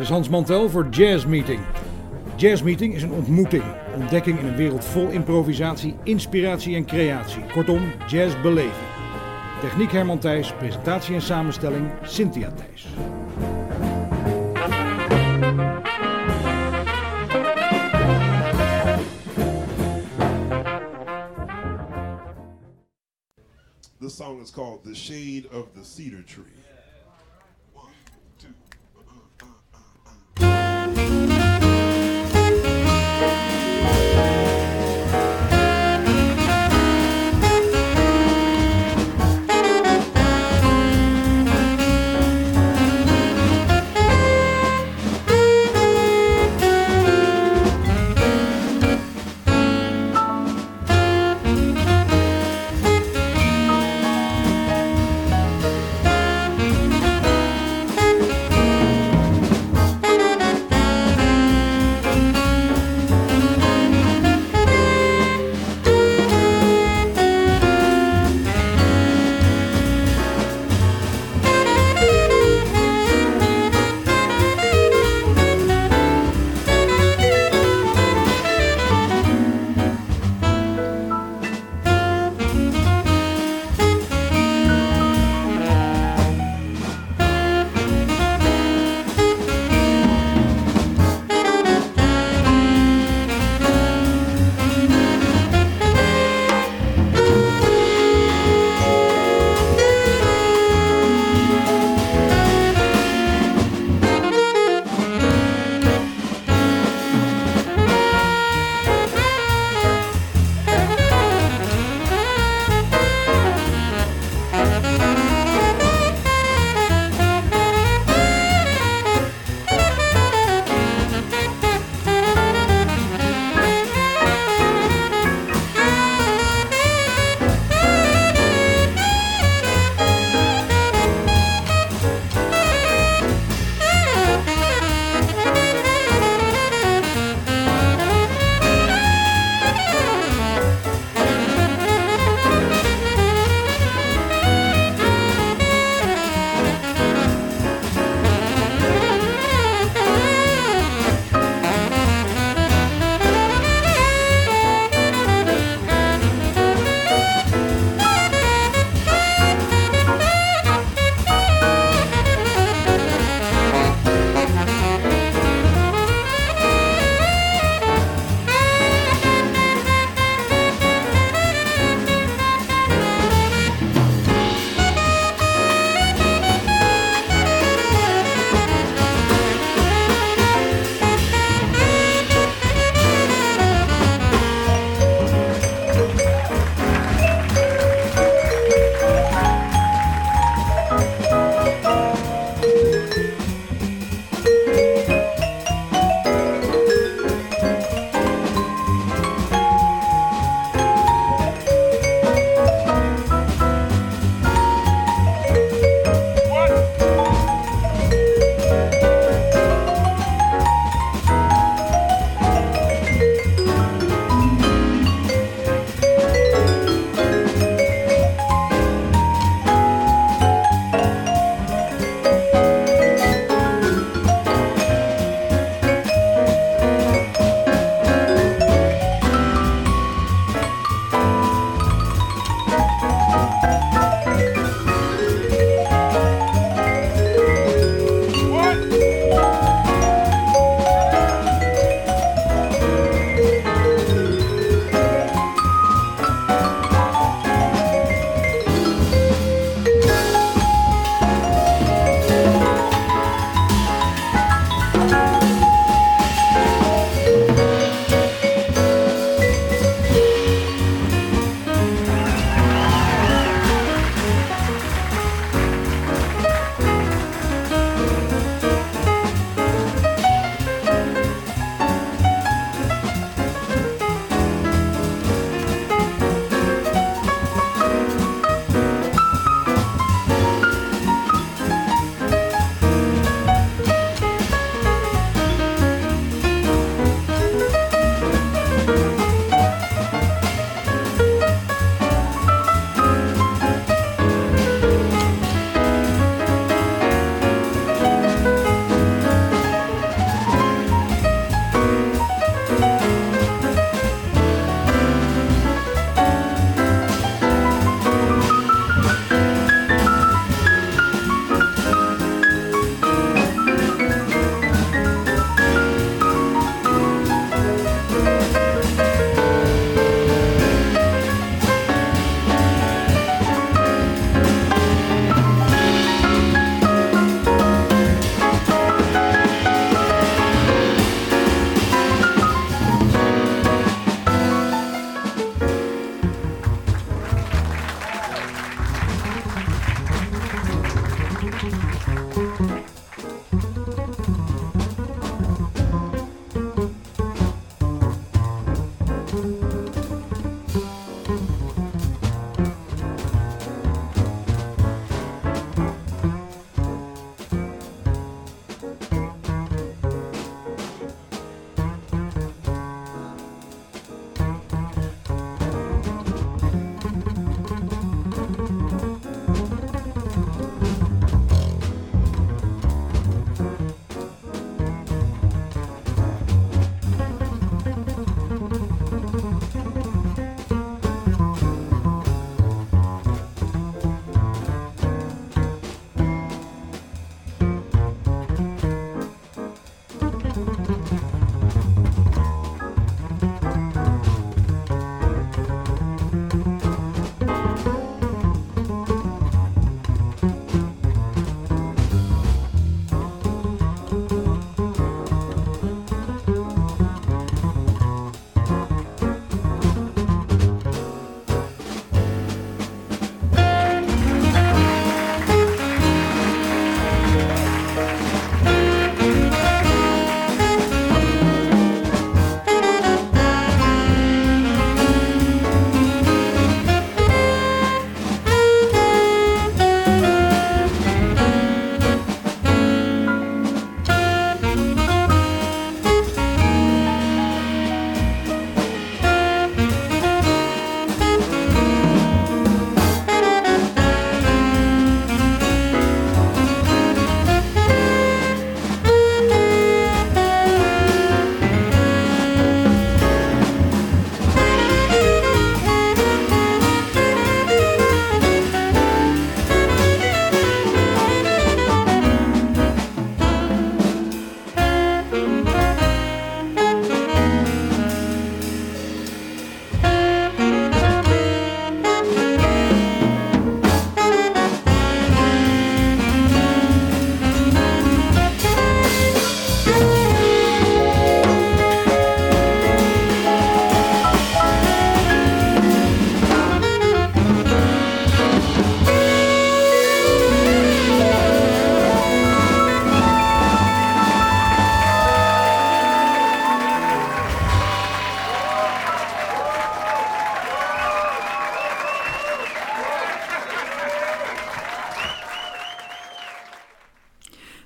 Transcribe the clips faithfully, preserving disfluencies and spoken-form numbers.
is Hans Mantel voor Jazz Meeting. Jazz Meeting is een ontmoeting, ontdekking in een wereld vol improvisatie, inspiratie en creatie. Kortom, jazz beleven. Techniek Herman Thijs, presentatie en samenstelling Cynthia Thijs. This song is called The Shade of the Cedar Tree. Thank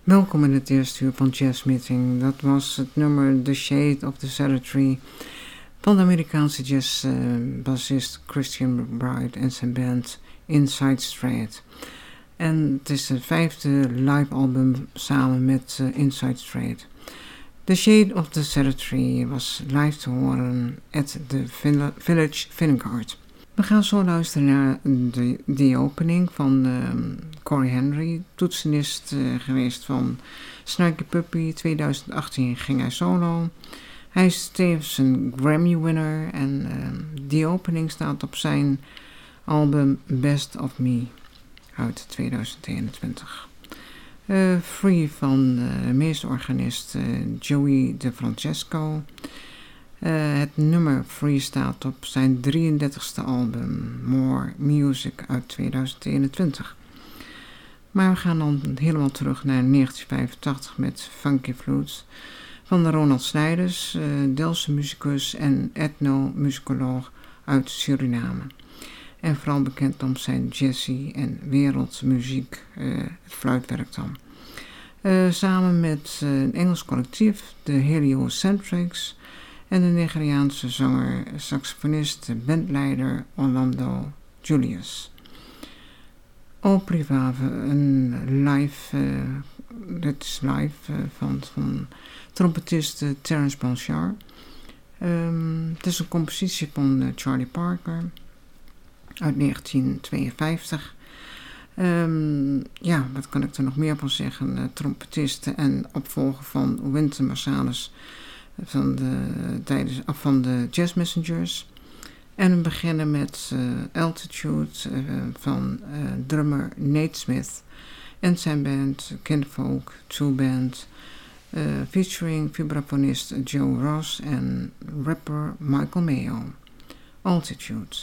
Welkom in het eerste uur van Jazz Meeting. Dat was het nummer The Shade of the Cedar Tree van de Amerikaanse jazzbassist uh, Christian McBride en zijn band Inside Straight. En het is het vijfde live album samen met uh, Inside Straight. The Shade of the Cedar Tree was live te horen at the Village Vanguard. We gaan zo luisteren naar de, de opening van uh, Corey Henry, toetsenist uh, geweest van Snarky Puppy. twintig achttien ging hij solo. Hij is tevens een Grammy-winner en uh, die opening staat op zijn album Best of Me uit twintig eenentwintig. Uh, free van de uh, meesterorganist uh, Joey DeFrancesco. Uh, het nummer Free staat op zijn drieëndertigste album More Music uit twintig eenentwintig. Maar we gaan dan helemaal terug naar negentien vijfentachtig met Funky Flutes van de Ronald Snijders, uh, Delftse muzikus en etnomusicoloog uit Suriname. En vooral bekend om zijn jazzy en wereldmuziek, uh, het fluitwerk dan. Uh, samen met uh, een Engels collectief, de Heliocentrics, en de Nigeriaanse zanger, saxofonist, bandleider Orlando Julius. Au Privave, een live, uh, dit is live uh, van, van trompetist uh, Terence Blanchard. Um, het is een compositie van uh, Charlie Parker uit negentien tweeënvijftig. Um, ja, wat kan ik er nog meer van zeggen? Uh, trompetist en opvolger van Wynton Marsalis van de, tijdens, van de Jazz Messengers. En we beginnen met uh, Altitude uh, van uh, drummer Nate Smith en zijn band Kinfolk Two Band, uh, featuring vibrafonist Joe Ross en rapper Michael Mayo. Altitude.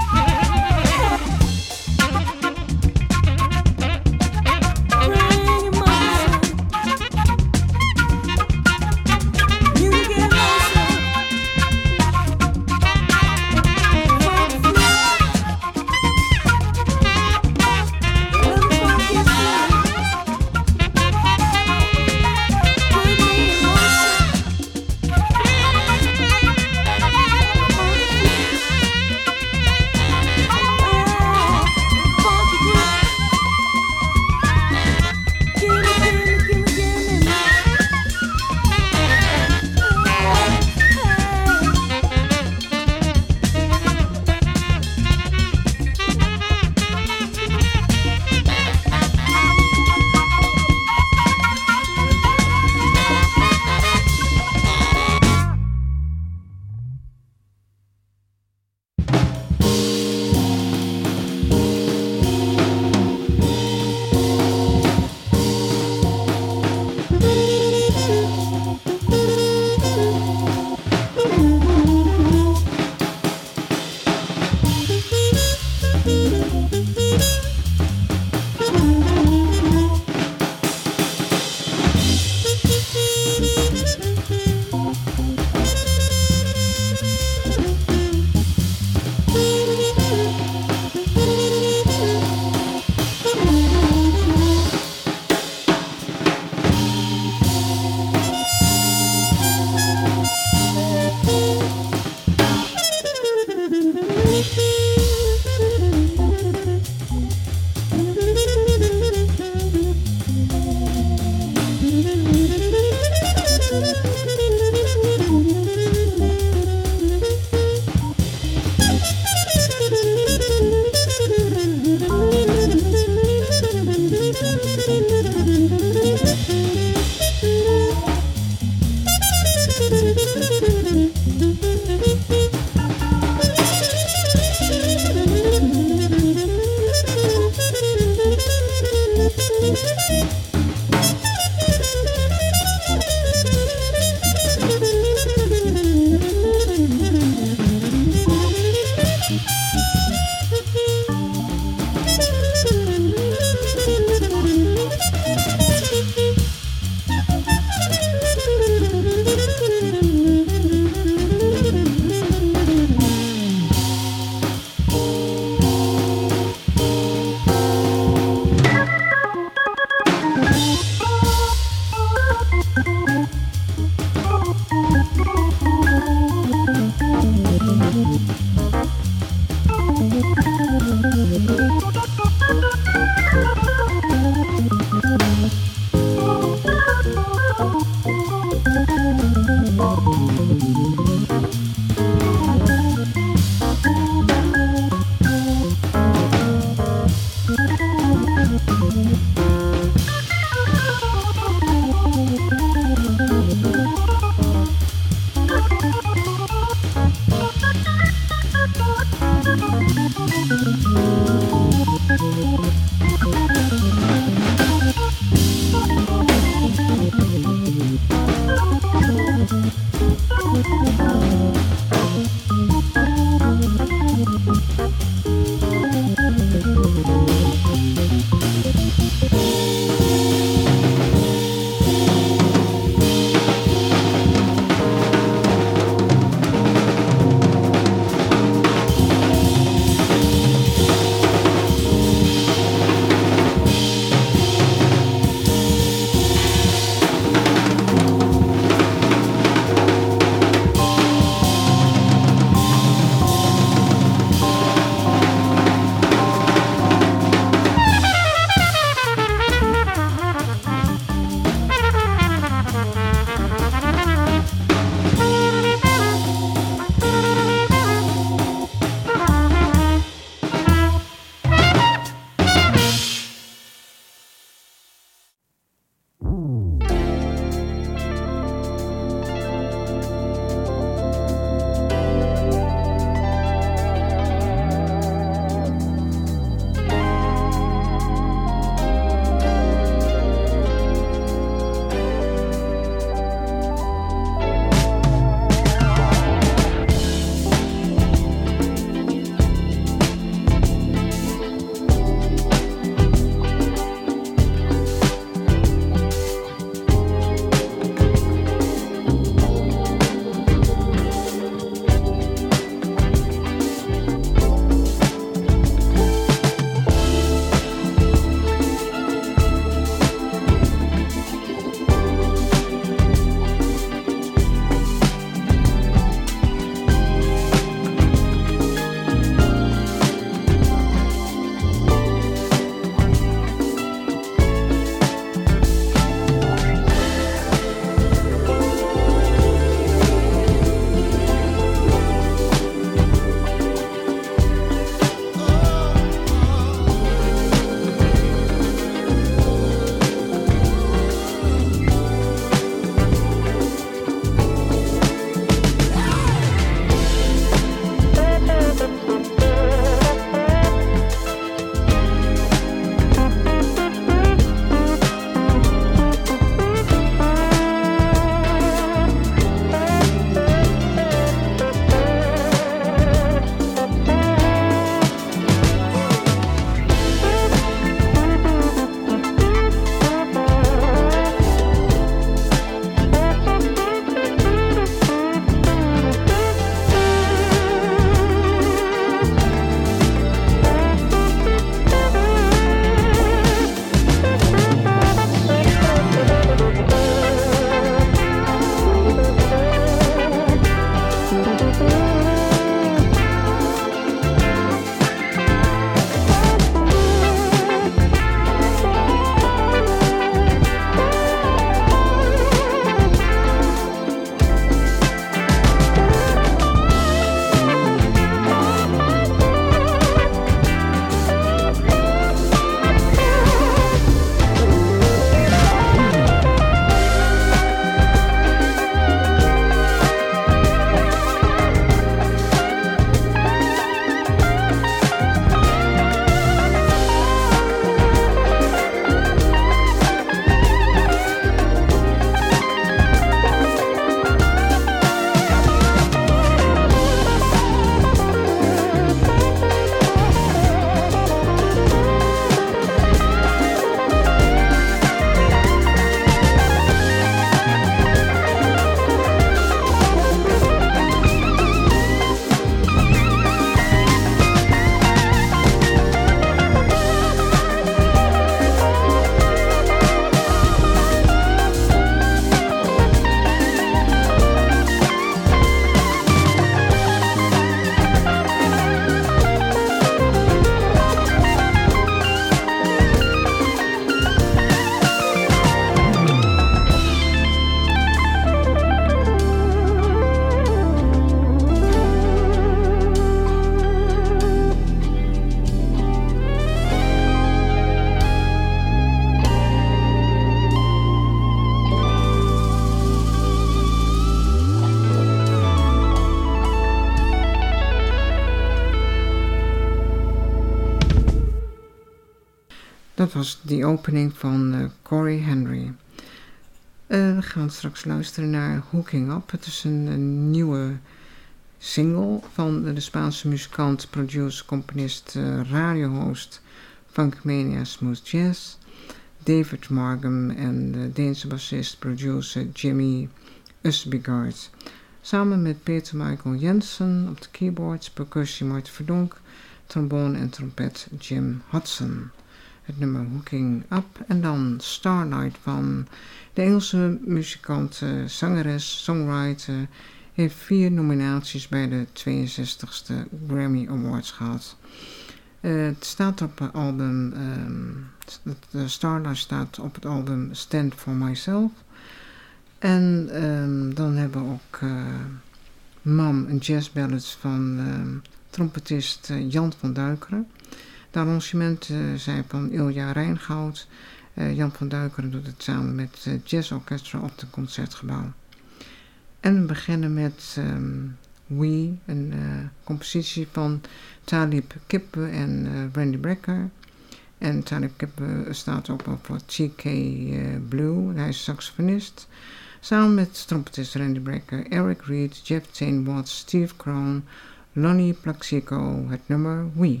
Dat was die opening van uh, Corey Henry. Uh, we gaan straks luisteren naar Hooking Up. Het is een, een nieuwe single van de Spaanse muzikant, producer, componist, uh, radiohost Funkmania Smooth Jazz, David Margam en de Deense bassist, producer Jimmy Usbegard. Samen met Peter Michael Jensen op de keyboards, percussie Martin Verdonk, trombone en trompet Jim Hudson. Het nummer Hooking Up en dan Starlight van de Engelse muzikant, uh, zangeres, songwriter, heeft vier nominaties bij de tweeënzestigste Grammy Awards gehad. Uh, het staat op het album, um, de Starlight staat op het album Stand For Myself. En um, dan hebben we ook uh, Mam, een jazzballads van uh, trompetist uh, Jan van Duikeren. De arrangementen uh, zijn van Ilja Rijngoud. Uh, Jan van Duikeren doet het samen met uh, Jazz Orchestra op het Concertgebouw. En we beginnen met um, We, een uh, compositie van Talib Kippe en uh, Randy Brecker. En Talib Kippe staat ook op voor T K uh, Blue, hij is saxofonist. Samen met trompetist Randy Brecker, Eric Reed, Jeff Tain Watts, Steve Krohn, Lonnie Plaxico, het nummer We.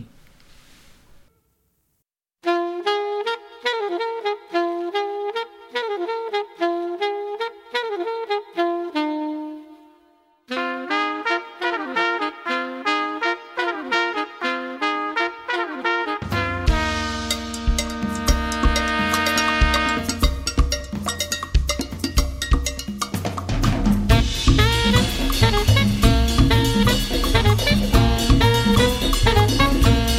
Thank you.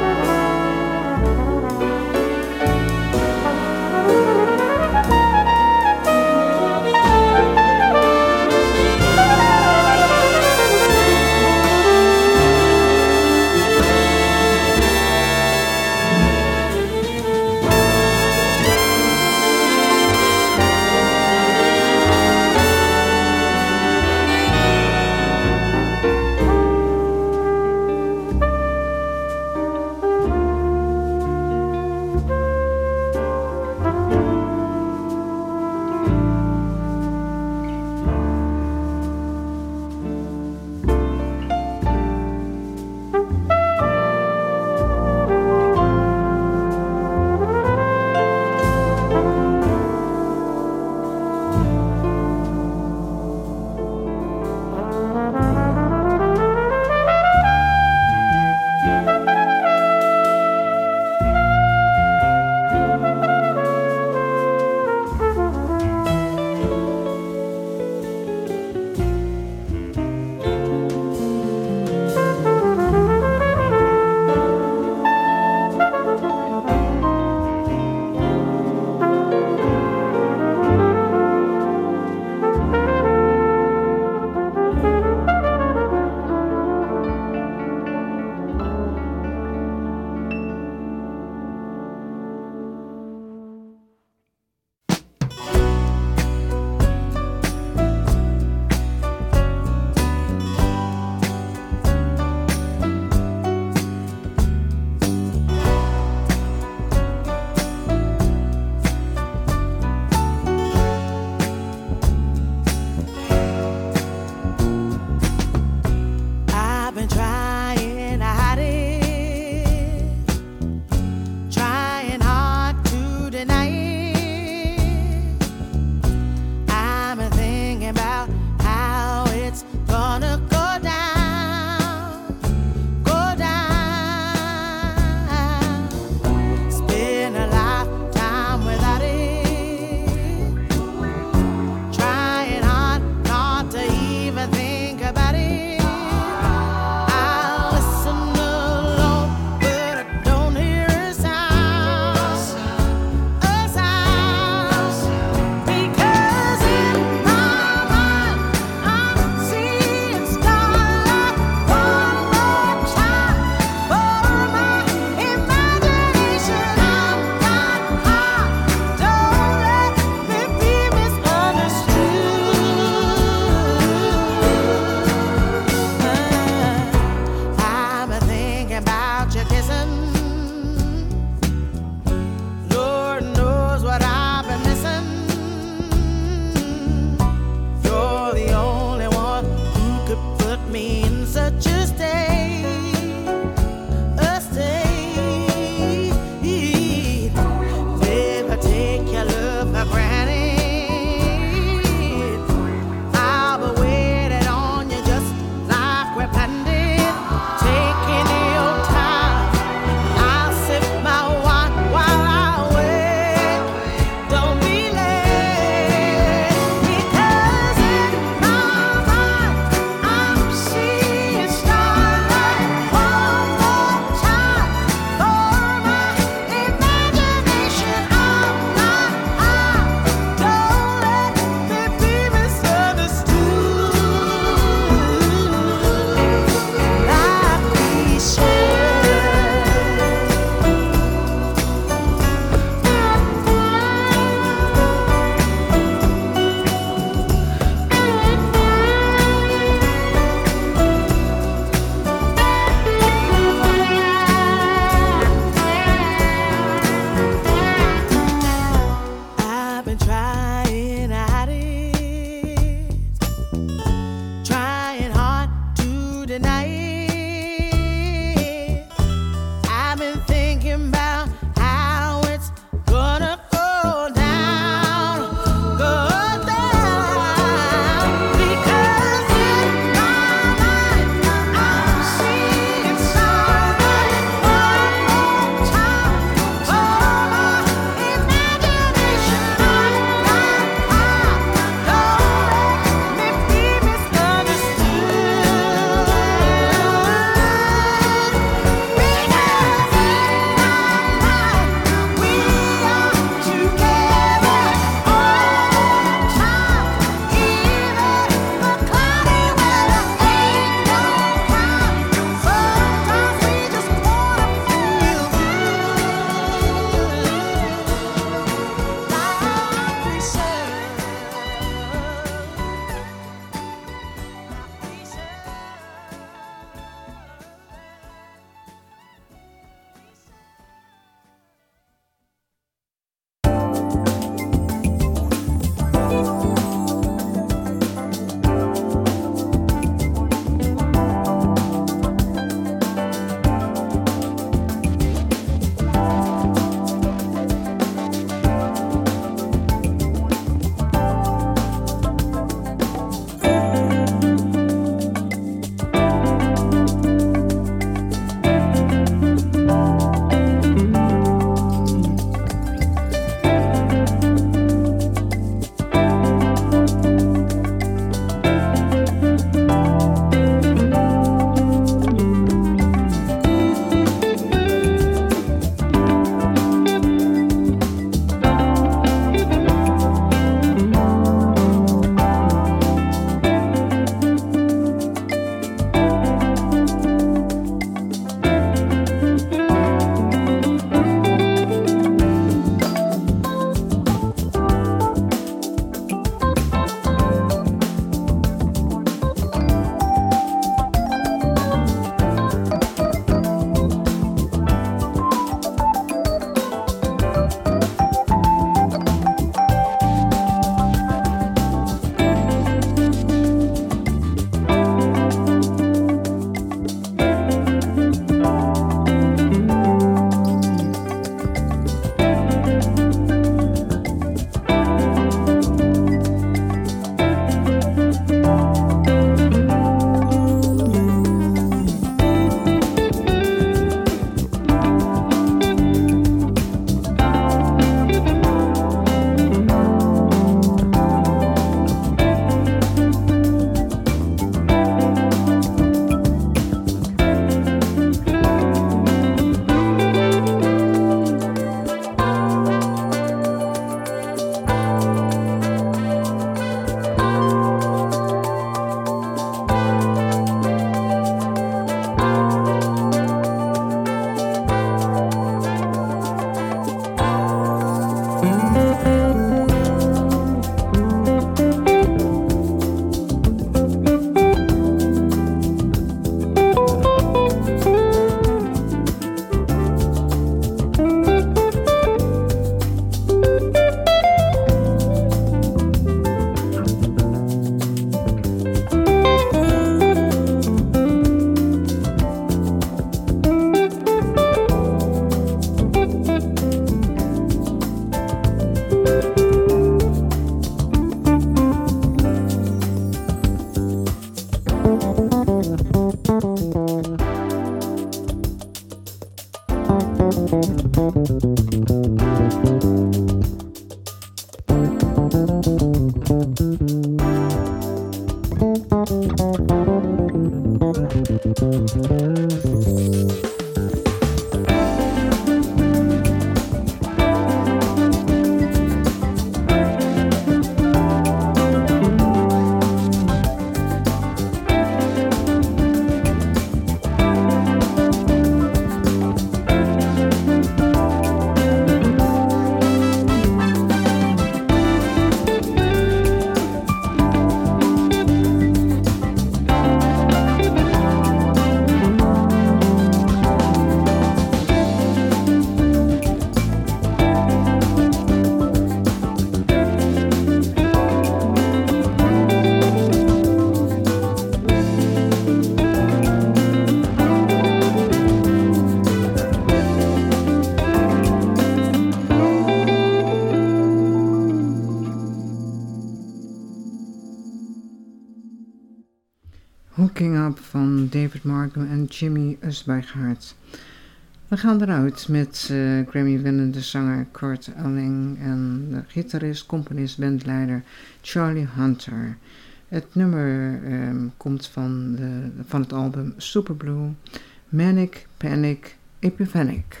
Hooking Up van David Markham en Jimmy Usbijgaard. We gaan eruit met uh, Grammy-winnende zanger Kurt Elling en de gitarist, componist, bandleider Charlie Hunter. Het nummer um, komt van, de, van het album Superblue, Manic Panic Epiphanic.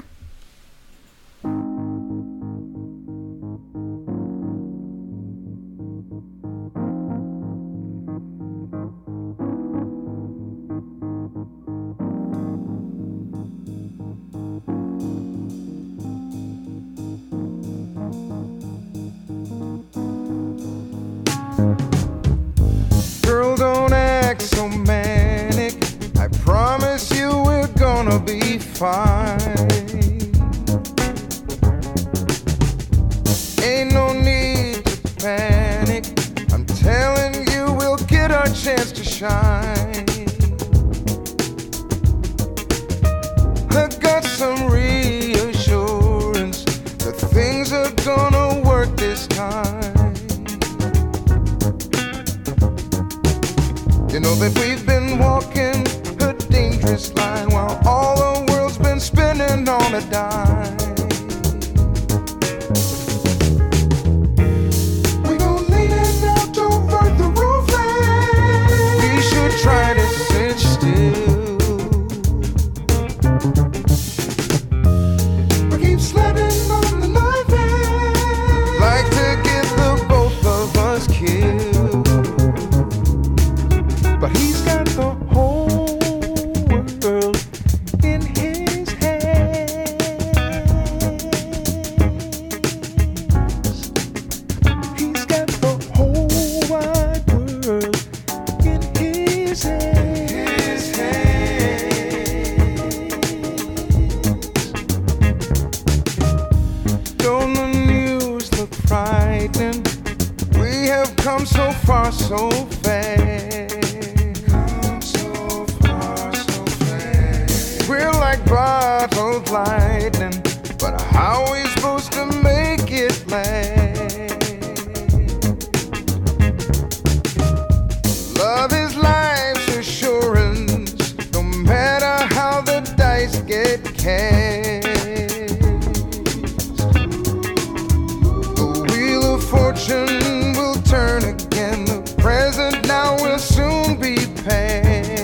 Girl, don't act so manic. I promise you we're gonna be fine. Ain't no need to panic. I'm telling you we'll get our chance to shine. I got some reassurance that things are gonna work this time. You know that we've been walking a dangerous line while all the world's been spinning on a dime. We gon' lean it out over the roofline. We should try to sit still. We keep sledding on the knife edge, like to get the both of us killed. But he's got the whole world in his hands. He's got the whole wide world in his hands. His hands. Don't the news look frightening? We have come so far so fast. We're like bottled lightning, but how are we supposed to make it last? Love is life's assurance, no matter how the dice get cast. The wheel of fortune will turn again, the present now will soon be past.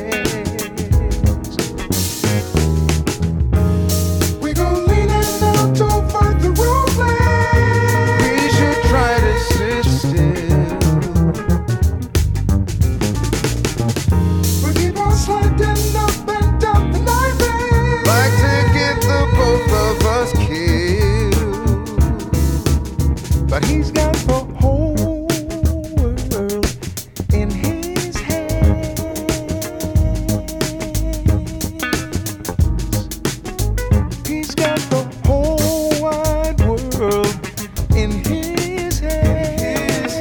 But he's got the whole world in his hands. He's got the whole wide world in his hands.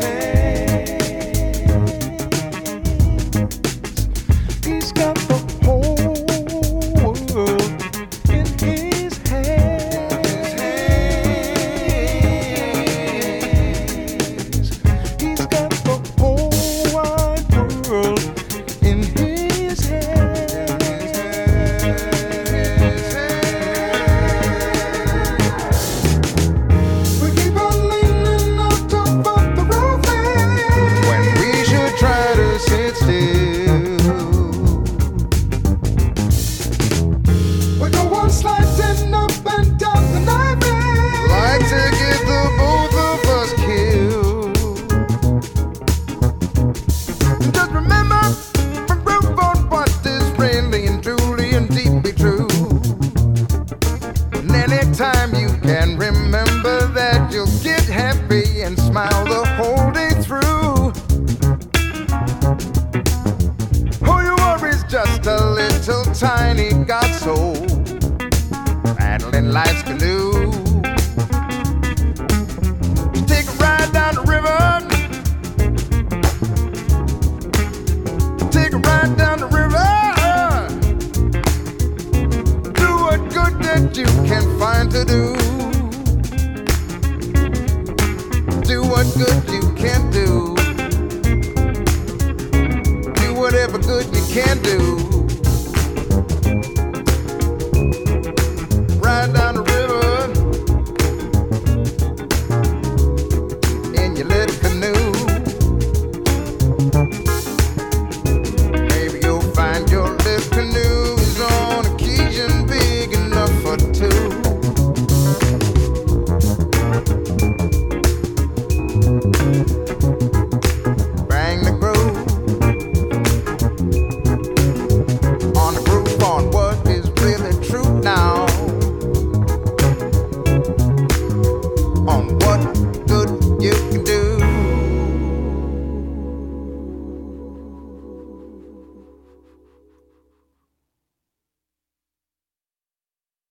He's got the whole world in his hands. anytime you can remember that you'll get happy and smile the whole day through. Who you worry's just a little tiny God soul paddling life's canoe. Take a ride down the river. Take a ride down the river. Do what good that you can find to do.